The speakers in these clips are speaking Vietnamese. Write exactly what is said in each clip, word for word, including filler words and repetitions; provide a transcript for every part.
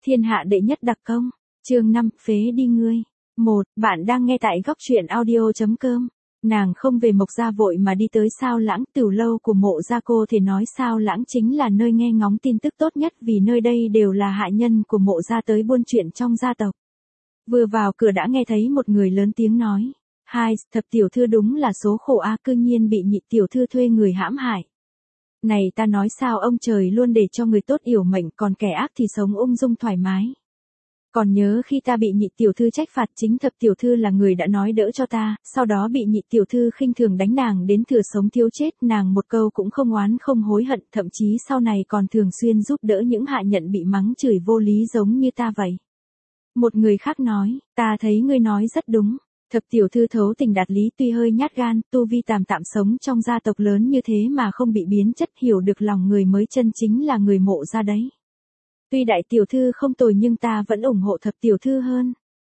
Thiên hạ đệ nhất đặc công, chương năm, phế đi ngươi. một. Bạn đang nghe tại góc truyện audio chấm com. Nàng không về Mộc Gia vội mà đi tới Sao Lãng, Tửu lâu của Mộ Gia. Cô thể nói Sao Lãng chính là nơi nghe ngóng tin tức tốt nhất vì nơi đây đều là hạ nhân của Mộ Gia tới buôn chuyện trong gia tộc. Vừa vào cửa đã nghe thấy một người lớn tiếng nói, hai, thập tiểu thư đúng là số khổ a, cư nhiên bị nhị tiểu thư thuê người hãm hại. Này ta nói sao ông trời luôn để cho người tốt yểu mệnh, còn kẻ ác thì sống ung dung thoải mái. Còn nhớ khi ta bị nhị tiểu thư trách phạt, chính thập tiểu thư là người đã nói đỡ cho ta, sau đó bị nhị tiểu thư khinh thường đánh nàng đến thừa sống thiếu chết, nàng một câu cũng không oán không hối hận, thậm chí sau này còn thường xuyên giúp đỡ những hạ nhận bị mắng chửi vô lý giống như ta vậy. Một người khác nói, ta thấy ngươi nói rất đúng. Thập tiểu thư thấu tình đạt lý, tuy hơi nhát gan, tu vi tạm tạm sống trong gia tộc lớn như thế mà không bị biến chất, hiểu được lòng người mới chân chính là người Mộ Gia đấy. Tuy đại tiểu thư không tồi nhưng ta vẫn ủng hộ thập tiểu thư hơn.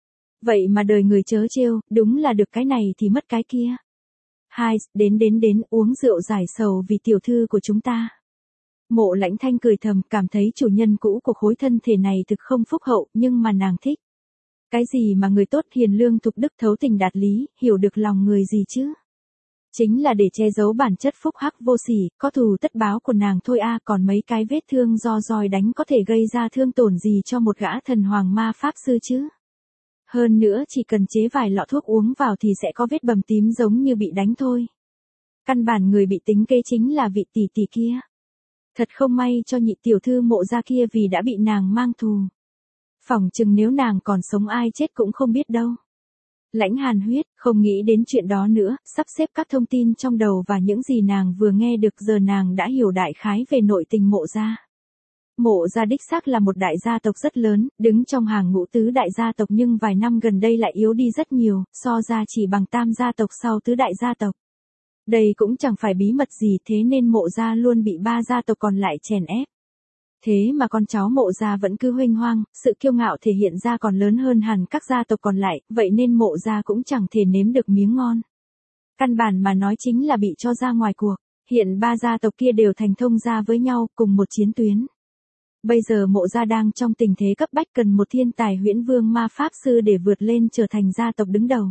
Vậy mà đời người chớ trêu, đúng là được cái này thì mất cái kia. Hai, đến đến đến uống rượu giải sầu vì tiểu thư của chúng ta. Mộ Lãnh Thanh cười thầm, cảm thấy chủ nhân cũ của khối thân thể này thực không phúc hậu, nhưng mà nàng thích. Cái gì mà người tốt hiền lương thục đức thấu tình đạt lý, hiểu được lòng người gì chứ? Chính là để che giấu bản chất phúc hắc vô sỉ, có thù tất báo của nàng thôi a, còn mấy cái vết thương do roi đánh có thể gây ra thương tổn gì cho một gã thần hoàng ma pháp sư chứ? Hơn nữa chỉ cần chế vài lọ thuốc uống vào thì sẽ có vết bầm tím giống như bị đánh thôi. Căn bản người bị tính kế chính là vị tỷ tỷ kia. Thật không may cho nhị tiểu thư Mộ Gia kia vì đã bị nàng mang thù. Phỏng chừng nếu nàng còn sống ai chết cũng không biết đâu. Lãnh Hàn Huyết, không nghĩ đến chuyện đó nữa, sắp xếp các thông tin trong đầu và những gì nàng vừa nghe được, giờ nàng đã hiểu đại khái về nội tình Mộ Gia. Mộ Gia đích xác là một đại gia tộc rất lớn, đứng trong hàng ngũ tứ đại gia tộc nhưng vài năm gần đây lại yếu đi rất nhiều, so ra chỉ bằng tam gia tộc sau tứ đại gia tộc. Đây cũng chẳng phải bí mật gì, thế nên Mộ Gia luôn bị ba gia tộc còn lại chèn ép. Thế mà con cháu Mộ Gia vẫn cứ huênh hoang, sự kiêu ngạo thể hiện ra còn lớn hơn hẳn các gia tộc còn lại, vậy nên Mộ Gia cũng chẳng thể nếm được miếng ngon. Căn bản mà nói chính là bị cho ra ngoài cuộc, hiện ba gia tộc kia đều thành thông gia với nhau, cùng một chiến tuyến. Bây giờ Mộ Gia đang trong tình thế cấp bách cần một thiên tài huyễn vương ma pháp sư để vượt lên trở thành gia tộc đứng đầu.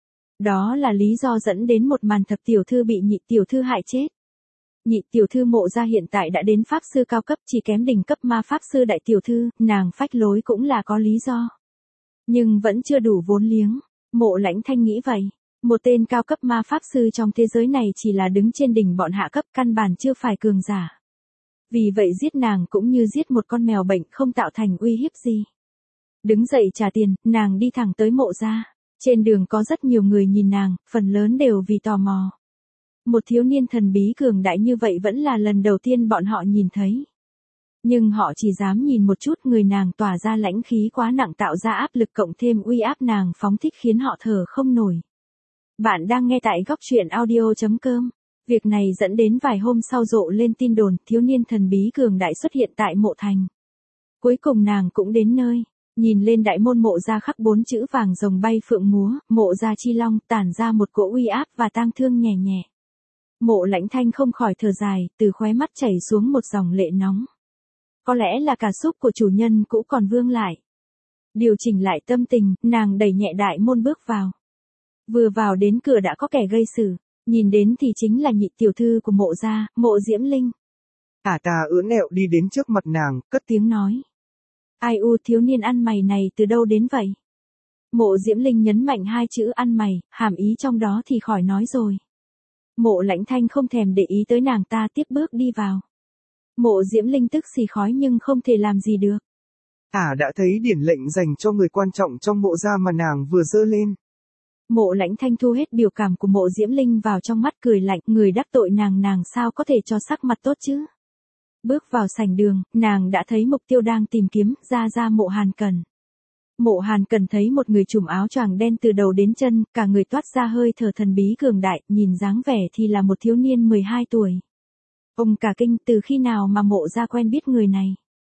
Đó là lý do dẫn đến một màn thập tiểu thư bị nhị tiểu thư hại chết. Nhị tiểu thư Mộ Gia hiện tại đã đến pháp sư cao cấp, chỉ kém đỉnh cấp ma pháp sư đại tiểu thư, nàng phách lối cũng là có lý do. Nhưng vẫn chưa đủ vốn liếng, Mộ Lãnh Thanh nghĩ vậy. Một tên cao cấp ma pháp sư trong thế giới này chỉ là đứng trên đỉnh bọn hạ cấp, căn bản chưa phải cường giả. Vì vậy giết nàng cũng như giết một con mèo bệnh, không tạo thành uy hiếp gì. Đứng dậy trả tiền, nàng đi thẳng tới Mộ Gia. Trên đường có rất nhiều người nhìn nàng, phần lớn đều vì tò mò. Một thiếu niên thần bí cường đại như vậy vẫn là lần đầu tiên bọn họ nhìn thấy. Nhưng họ chỉ dám nhìn một chút, người nàng tỏa ra lãnh khí quá nặng tạo ra áp lực cộng thêm uy áp nàng phóng thích khiến họ thở không nổi. Bạn đang nghe tại góc truyện audio chấm com. Việc này dẫn đến vài hôm sau rộ lên tin đồn thiếu niên thần bí cường đại xuất hiện tại Mộ Thành. Cuối cùng nàng cũng đến nơi. Nhìn lên đại môn Mộ Gia khắc bốn chữ vàng rồng bay phượng múa, Mộ Gia chi long, tản ra một cỗ uy áp và tang thương nhẹ nhẹ. Mộ Lãnh Thanh không khỏi thở dài, từ khóe mắt chảy xuống một dòng lệ nóng. Có lẽ là cảm xúc của chủ nhân cũ còn vương lại. Điều chỉnh lại tâm tình, nàng đẩy nhẹ đại môn bước vào. Vừa vào đến cửa đã có kẻ gây sự, nhìn đến thì chính là nhị tiểu thư của Mộ Gia, Mộ Diễm Linh. Ả ta ưỡn ẹo đi đến trước mặt nàng, cất tiếng nói. Ai u, thiếu niên ăn mày này từ đâu đến vậy? Mộ Diễm Linh nhấn mạnh hai chữ ăn mày, hàm ý trong đó thì khỏi nói rồi. Mộ Lãnh Thanh không thèm để ý tới nàng ta, tiếp bước đi vào. Mộ Diễm Linh tức xì khói nhưng không thể làm gì được. Ả đã thấy điển lệnh dành cho người quan trọng trong Mộ Gia mà nàng vừa dơ lên. Mộ Lãnh Thanh thu hết biểu cảm của Mộ Diễm Linh vào trong mắt, cười lạnh, người đắc tội nàng nàng sao có thể cho sắc mặt tốt chứ. Bước vào sảnh đường, nàng đã thấy mục tiêu đang tìm kiếm, ra ra Mộ Hàn Cẩn. Mộ Hàn Cẩn thấy một người trùm áo choàng đen từ đầu đến chân, cả người toát ra hơi thở thần bí cường đại, nhìn dáng vẻ thì là một thiếu niên mười hai tuổi. Ông cả kinh, từ khi nào mà Mộ Gia quen biết người này.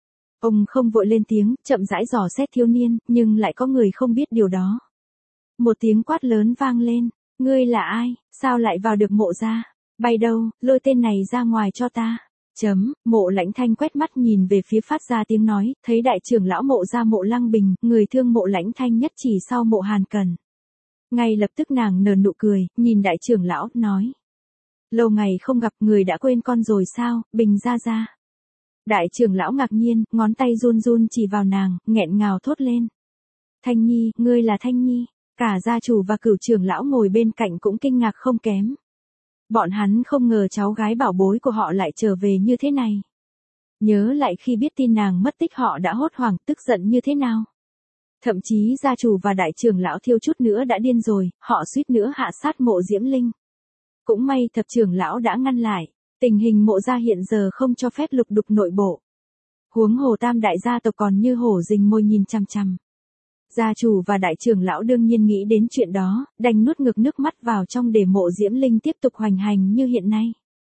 Ông không vội lên tiếng, chậm rãi dò xét thiếu niên, nhưng lại có người không biết điều đó. Một tiếng quát lớn vang lên, ngươi là ai, sao lại vào được Mộ Gia, bay đâu, lôi tên này ra ngoài cho ta. Chấm, Mộ Lãnh Thanh quét mắt nhìn về phía phát ra tiếng nói, thấy đại trưởng lão Mộ gia Mộ Lăng Bình, người thương Mộ Lãnh Thanh nhất chỉ sau Mộ Hàn Cần. Ngay lập tức nàng nở nụ cười, nhìn đại trưởng lão, nói. Lâu ngày không gặp, người đã quên con rồi sao, Bình gia gia. Đại trưởng lão ngạc nhiên, ngón tay run run chỉ vào nàng, nghẹn ngào thốt lên. Thanh Nhi, ngươi là Thanh Nhi. Cả gia chủ và cửu trưởng lão ngồi bên cạnh cũng kinh ngạc không kém. Bọn hắn không ngờ cháu gái bảo bối của họ lại trở về như thế này. Nhớ lại khi biết tin nàng mất tích họ đã hốt hoảng, tức giận như thế nào. Thậm chí gia chủ và đại trưởng lão thiếu chút nữa đã điên rồi, họ suýt nữa hạ sát Mộ Diễm Linh. Cũng may thập trưởng lão đã ngăn lại, tình hình Mộ gia hiện giờ không cho phép lục đục nội bộ. Huống hồ tam đại gia tộc còn như hổ rình mồi nhìn chằm chằm. Gia chủ và đại trưởng lão đương nhiên nghĩ đến chuyện đó, đành nuốt ngược nước mắt vào trong để Mộ Diễm Linh tiếp tục hoành hành như hiện nay.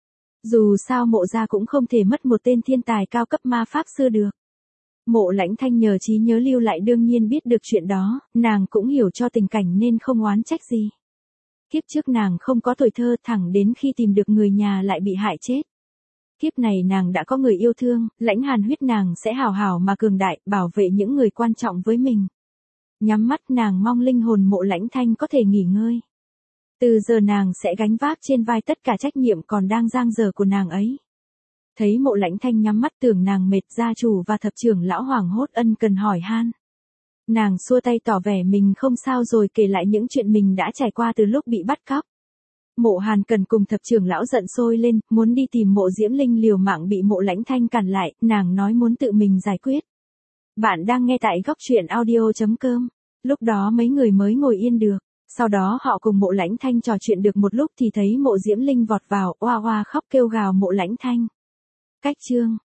Dù sao Mộ gia cũng không thể mất một tên thiên tài cao cấp ma pháp sư được. Mộ Lãnh Thanh nhờ trí nhớ lưu lại đương nhiên biết được chuyện đó, nàng cũng hiểu cho tình cảnh nên không oán trách gì. Kiếp trước nàng không có tuổi thơ, thẳng đến khi tìm được người nhà lại bị hại chết. Kiếp này nàng đã có người yêu thương, Lãnh Hàn Huyết nàng sẽ hào hào mà cường đại, bảo vệ những người quan trọng với mình. Nhắm mắt nàng mong linh hồn Mộ Lãnh Thanh có thể nghỉ ngơi. Từ giờ nàng sẽ gánh vác trên vai tất cả trách nhiệm còn đang dang dở của nàng ấy. Thấy Mộ Lãnh Thanh nhắm mắt tưởng nàng mệt, gia chủ và thập trưởng lão hoảng hốt ân cần hỏi han. Nàng xua tay tỏ vẻ mình không sao rồi kể lại những chuyện mình đã trải qua từ lúc bị bắt cóc. Mộ Hàn Cần cùng thập trưởng lão giận sôi lên, muốn đi tìm Mộ Diễm Linh liều mạng bị Mộ Lãnh Thanh cản lại, nàng nói muốn tự mình giải quyết. Bạn đang nghe tại góc truyện audio chấm com. Lúc đó mấy người mới ngồi yên được. Sau đó họ cùng Mộ Lãnh Thanh trò chuyện được một lúc thì thấy Mộ Diễm Linh vọt vào, oa oa khóc kêu gào Mộ Lãnh Thanh. Cách chương